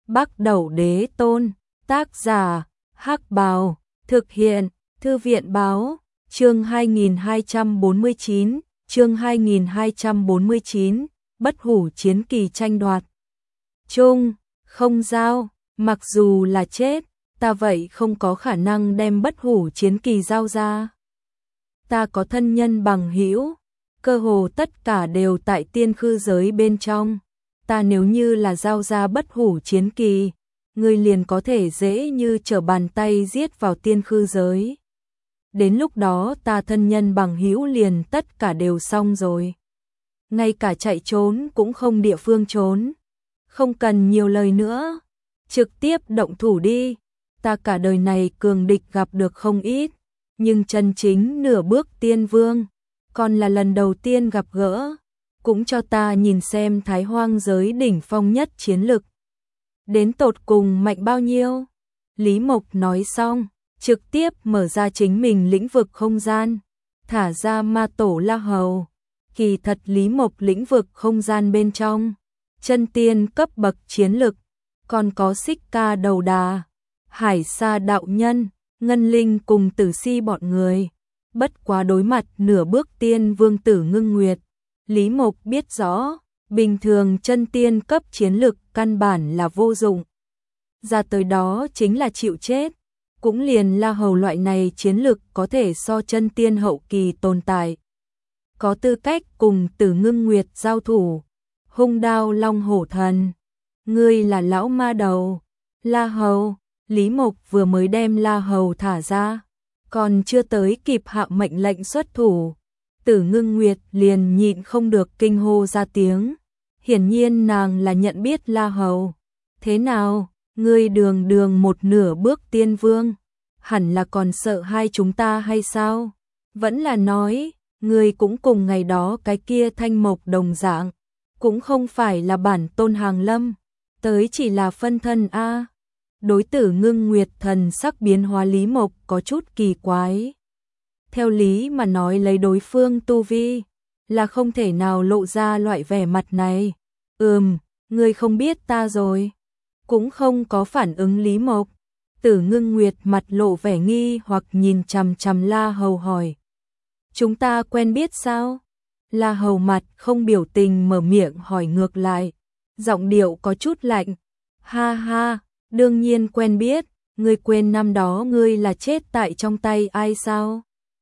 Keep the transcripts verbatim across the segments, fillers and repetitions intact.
Bắc Đẩu Đế Tôn, tác giả, Hắc Bào, thực hiện, Thư viện Báo, chương hai nghìn hai trăm bốn mươi chín, chương hai nghìn hai trăm bốn mươi chín, Bất Hủ Chiến Kỳ tranh đoạt. Chung, không giao, mặc dù là chết, ta vậy không có khả năng đem Bất Hủ Chiến Kỳ giao ra. Ta có thân nhân bằng hữu, cơ hồ tất cả đều tại tiên khư giới bên trong. Ta nếu như là giao ra Bất Hủ Chiến Kỳ, người liền có thể dễ như trở bàn tay giết vào tiên khư giới. Đến lúc đó ta thân nhân bằng hữu liền tất cả đều xong rồi. Ngay cả chạy trốn cũng không địa phương trốn. Không cần nhiều lời nữa, trực tiếp động thủ đi. Ta cả đời này cường địch gặp được không ít, nhưng chân chính nửa bước tiên vương, còn là lần đầu tiên gặp gỡ. Cũng cho ta nhìn xem Thái Hoang giới đỉnh phong nhất chiến lực đến tột cùng mạnh bao nhiêu. Lý Mộc nói xong, trực tiếp mở ra chính mình lĩnh vực không gian, thả ra ma tổ La Hầu. Kỳ thật Lý Mộc lĩnh vực không gian bên trong, chân tiên cấp bậc chiến lực, còn có Xích Ca Đầu Đà, Hải Sa đạo nhân, Ngân Linh cùng Tử Si bọn người. Bất quá đối mặt nửa bước tiên vương Tử Ngưng Nguyệt, Lý Mộc biết rõ, bình thường chân tiên cấp chiến lực căn bản là vô dụng. Ra tới đó chính là chịu chết. Cũng liền La Hầu loại này chiến lực có thể so chân tiên hậu kỳ tồn tại, có tư cách cùng Tử Ngưng Nguyệt giao thủ. Hung đao long hổ thần, ngươi là lão ma đầu. La Hầu, Lý Mộc vừa mới đem La Hầu thả ra, còn chưa tới kịp hạ mệnh lệnh xuất thủ, Tử Ngưng Nguyệt liền nhịn không được kinh hô ra tiếng. Hiển nhiên nàng là nhận biết La Hầu. Thế nào, ngươi đường đường một nửa bước tiên vương, hẳn là còn sợ hai chúng ta hay sao? Vẫn là nói, ngươi cũng cùng ngày đó cái kia Thanh Mộc đồng dạng, cũng không phải là bản tôn hàng lâm, tới chỉ là phân thân a. Đối Tử Ngưng Nguyệt thần sắc biến hóa Lý Mộc có chút kỳ quái. Theo lý mà nói lấy đối phương tu vi, là không thể nào lộ ra loại vẻ mặt này. Ừm, ngươi không biết ta rồi. Cũng không có phản ứng Lý Mộc. Tử Ngưng Nguyệt mặt lộ vẻ nghi hoặc nhìn chằm chằm La Hầu hỏi. Chúng ta quen biết sao? La Hầu mặt không biểu tình mở miệng hỏi ngược lại. Giọng điệu có chút lạnh. Ha ha, đương nhiên quen biết. Ngươi quên năm đó ngươi là chết tại trong tay ai sao?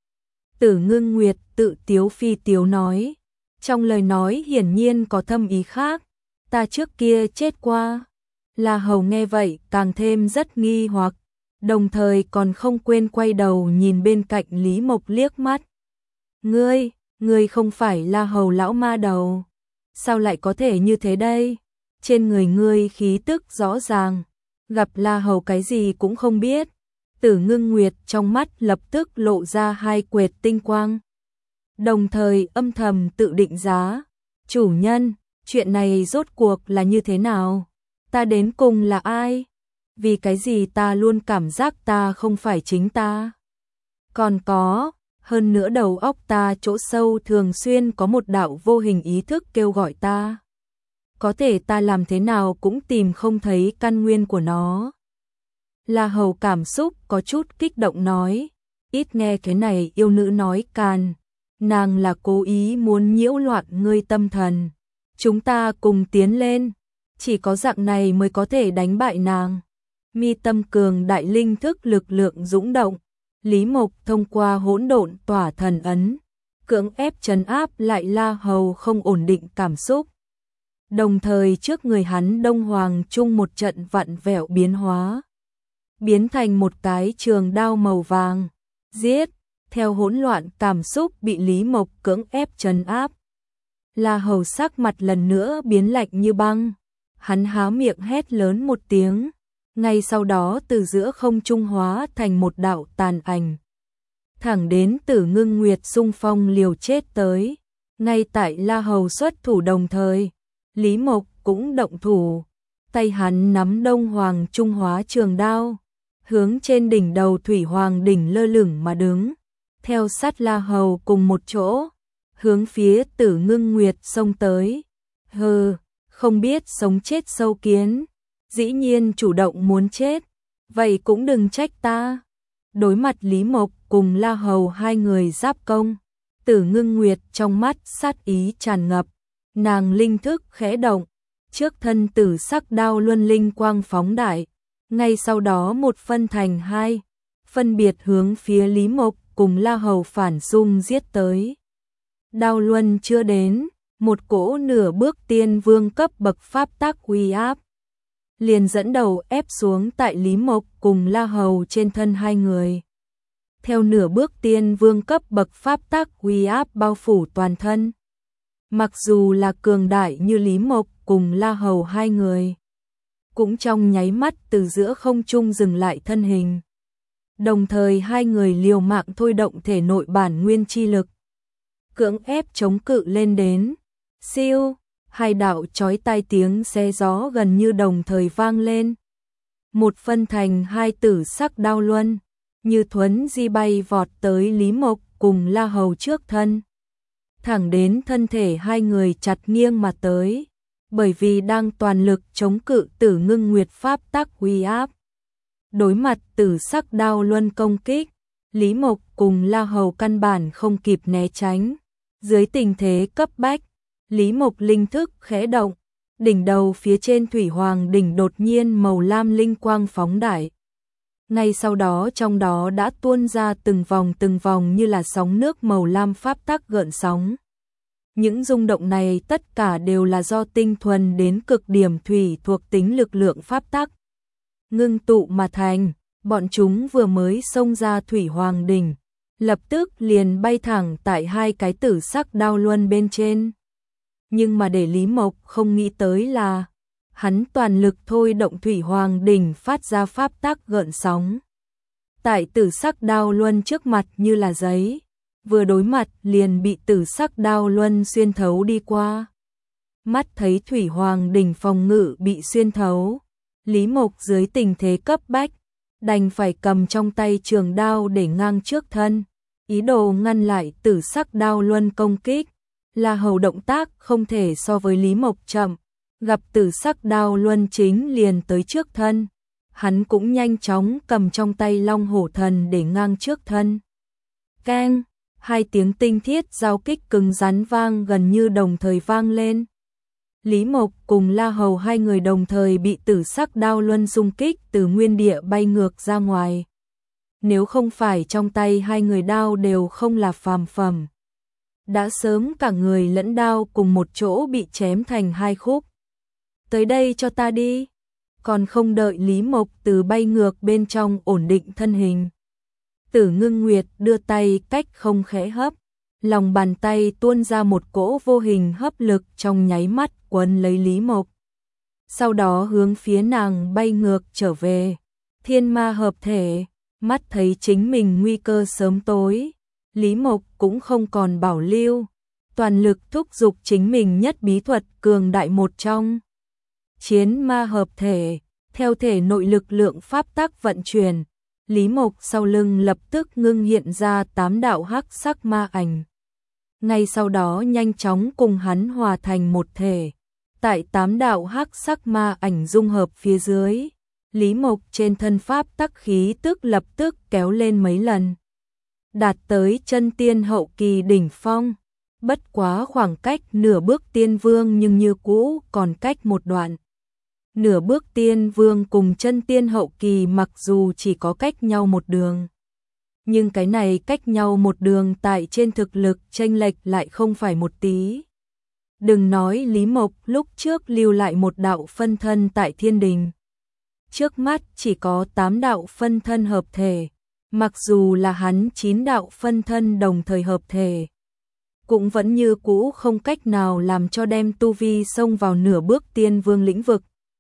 Tử Ngưng Nguyệt tự tiếu phi tiếu nói. Trong lời nói hiển nhiên có thâm ý khác. Ta trước kia chết qua. La Hầu nghe vậy càng thêm rất nghi hoặc, đồng thời còn không quên quay đầu nhìn bên cạnh Lý Mộc liếc mắt. Ngươi, ngươi không phải La Hầu lão ma đầu. Sao lại có thể như thế đây? Trên người ngươi khí tức rõ ràng, gặp La Hầu cái gì cũng không biết. Tử Ngưng Nguyệt trong mắt lập tức lộ ra hai quệt tinh quang, đồng thời âm thầm tự định giá. Chủ nhân, chuyện này rốt cuộc là như thế nào? Ta đến cùng là ai? Vì cái gì ta luôn cảm giác ta không phải chính ta? Còn có, hơn nữa đầu óc ta chỗ sâu thường xuyên có một đạo vô hình ý thức kêu gọi ta. Có thể ta làm thế nào cũng tìm không thấy căn nguyên của nó. La Hầu cảm xúc có chút kích động nói. Ít nghe cái này yêu nữ nói càn. Nàng là cố ý muốn nhiễu loạn ngươi tâm thần. Chúng ta cùng tiến lên. Chỉ có dạng này mới có thể đánh bại nàng. Mi tâm cường đại linh thức lực lượng dũng động. Lý Mộc thông qua hỗn độn tỏa thần ấn, cưỡng ép trấn áp lại La Hầu không ổn định cảm xúc. Đồng thời trước người hắn Đông Hoàng Trung một trận vặn vẹo biến hóa, biến thành một cái trường đao màu vàng. Giết! Theo hỗn loạn cảm xúc bị Lý Mộc cưỡng ép trấn áp, La Hầu sắc mặt lần nữa biến lạnh như băng. Hắn há miệng hét lớn một tiếng, ngay sau đó từ giữa không trung hóa thành một đạo tàn ảnh, thẳng đến Tử Ngưng Nguyệt xung phong liều chết tới. Ngay tại La Hầu xuất thủ đồng thời, Lý Mộc cũng động thủ, tay hắn nắm Đông Hoàng Trung hóa trường đao, hướng trên đỉnh đầu Thủy Hoàng đỉnh lơ lửng mà đứng, theo sát La Hầu cùng một chỗ, hướng phía Tử Ngưng Nguyệt xông tới. Hừ, không biết sống chết sâu kiến, dĩ nhiên chủ động muốn chết, vậy cũng đừng trách ta. Đối mặt Lý Mộc cùng La Hầu hai người giáp công, Tử Ngưng Nguyệt trong mắt sát ý tràn ngập, nàng linh thức khẽ động, trước thân tử sắc đao luân linh quang phóng đại, ngay sau đó một phân thành hai, phân biệt hướng phía Lý Mộc cùng La Hầu phản xung giết tới. Đao luân chưa đến, một cỗ nửa bước tiên vương cấp bậc pháp tác uy áp liền dẫn đầu ép xuống tại Lý Mộc cùng La Hầu trên thân hai người. Theo nửa bước tiên vương cấp bậc pháp tác uy áp bao phủ toàn thân. Mặc dù là cường đại như Lý Mộc cùng La Hầu hai người, cũng trong nháy mắt từ giữa không trung dừng lại thân hình. Đồng thời hai người liều mạng thôi động thể nội bản nguyên chi lực, cưỡng ép chống cự lên đến. Siêu, hai đạo chói tai tiếng xé gió gần như đồng thời vang lên. Một phân thành hai tử sắc đao luân, như thuấn di bay vọt tới Lý Mộc cùng La Hầu trước thân. Thẳng đến thân thể hai người chặt nghiêng mà tới, bởi vì đang toàn lực chống cự Tử Ngưng Nguyệt pháp tác uy áp. Đối mặt tử sắc đao luân công kích, Lý Mộc cùng La Hầu căn bản không kịp né tránh. Dưới tình thế cấp bách, Lý Mộc linh thức khẽ động, đỉnh đầu phía trên thủy hoàng đỉnh đột nhiên màu lam linh quang phóng đại. Ngay sau đó trong đó đã tuôn ra từng vòng từng vòng như là sóng nước màu lam pháp tắc gợn sóng. Những rung động này tất cả đều là do tinh thuần đến cực điểm thủy thuộc tính lực lượng pháp tắc ngưng tụ mà thành. Bọn chúng vừa mới xông ra thủy hoàng đỉnh, lập tức liền bay thẳng tại hai cái tử sắc đao luân bên trên. Nhưng mà để Lý Mộc không nghĩ tới là, hắn toàn lực thôi động thủy hoàng đỉnh phát ra pháp tắc gợn sóng. Tại tử sắc đao luân trước mặt như là giấy, vừa đối mặt liền bị tử sắc đao luân xuyên thấu đi qua. Mắt thấy thủy hoàng đỉnh phòng ngự bị xuyên thấu, Lý Mộc dưới tình thế cấp bách, đành phải cầm trong tay trường đao để ngang trước thân, ý đồ ngăn lại tử sắc đao luân công kích. La Hầu động tác không thể so với Lý Mộc chậm, gặp tử sắc đao luân chính liền tới trước thân, hắn cũng nhanh chóng cầm trong tay Long Hổ Thần để ngang trước thân. Keng, hai tiếng tinh thiết giao kích cứng rắn vang gần như đồng thời vang lên. Lý Mộc cùng La Hầu hai người đồng thời bị tử sắc đao luân xung kích từ nguyên địa bay ngược ra ngoài. Nếu không phải trong tay hai người đao đều không là phàm phẩm, đã sớm cả người lẫn đao cùng một chỗ bị chém thành hai khúc. Tới đây cho ta đi. Còn không đợi Lý Mộc từ bay ngược bên trong ổn định thân hình, Tử Ngưng Nguyệt đưa tay cách không khẽ hấp, lòng bàn tay tuôn ra một cỗ vô hình hấp lực trong nháy mắt quấn lấy Lý Mộc. Sau đó hướng phía nàng bay ngược trở về. Thiên ma hợp thể, mắt thấy chính mình nguy cơ sớm tối, Lý Mộc cũng không còn bảo lưu, toàn lực thúc giục chính mình nhất bí thuật cường đại một trong. Chiến ma hợp thể, theo thể nội lực lượng pháp tắc vận chuyển, Lý Mộc sau lưng lập tức ngưng hiện ra tám đạo hắc sắc ma ảnh. Ngay sau đó nhanh chóng cùng hắn hòa thành một thể. Tại tám đạo hắc sắc ma ảnh dung hợp phía dưới, Lý Mộc trên thân pháp tắc khí tức lập tức kéo lên mấy lần, đạt tới chân tiên hậu kỳ đỉnh phong. Bất quá khoảng cách nửa bước tiên vương nhưng như cũ còn cách một đoạn. Nửa bước tiên vương cùng chân tiên hậu kỳ mặc dù chỉ có cách nhau một đường, nhưng cái này cách nhau một đường tại trên thực lực chênh lệch lại không phải một tí. Đừng nói Lý Mộc lúc trước lưu lại một đạo phân thân tại thiên đình, trước mắt chỉ có tám đạo phân thân hợp thể, mặc dù là hắn chín đạo phân thân đồng thời hợp thể, cũng vẫn như cũ không cách nào làm cho đem tu vi xông vào nửa bước tiên vương lĩnh vực.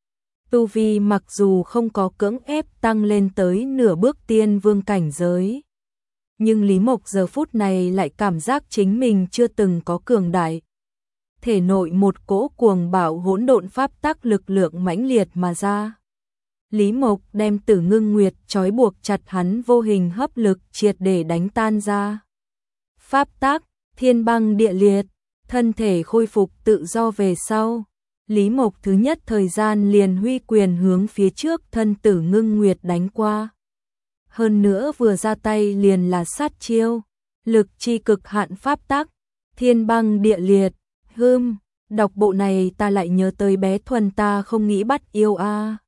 Tu vi mặc dù không có cưỡng ép tăng lên tới nửa bước tiên vương cảnh giới, nhưng Lý Mộc giờ phút này lại cảm giác chính mình chưa từng có cường đại. Thể nội một cỗ cuồng bạo hỗn độn pháp tắc lực lượng mãnh liệt mà ra. Lý Mộc đem Tử Ngưng Nguyệt trói buộc chặt hắn vô hình hấp lực triệt để đánh tan ra. Pháp tắc, thiên băng địa liệt, thân thể khôi phục tự do về sau. Lý Mộc thứ nhất thời gian liền huy quyền hướng phía trước thân tử ngưng nguyệt đánh qua. Hơn nữa vừa ra tay liền là sát chiêu, lực chi cực hạn pháp tắc, thiên băng địa liệt, hưm, đọc bộ này ta lại nhớ tới bé Thuần ta không nghĩ bắt yêu a.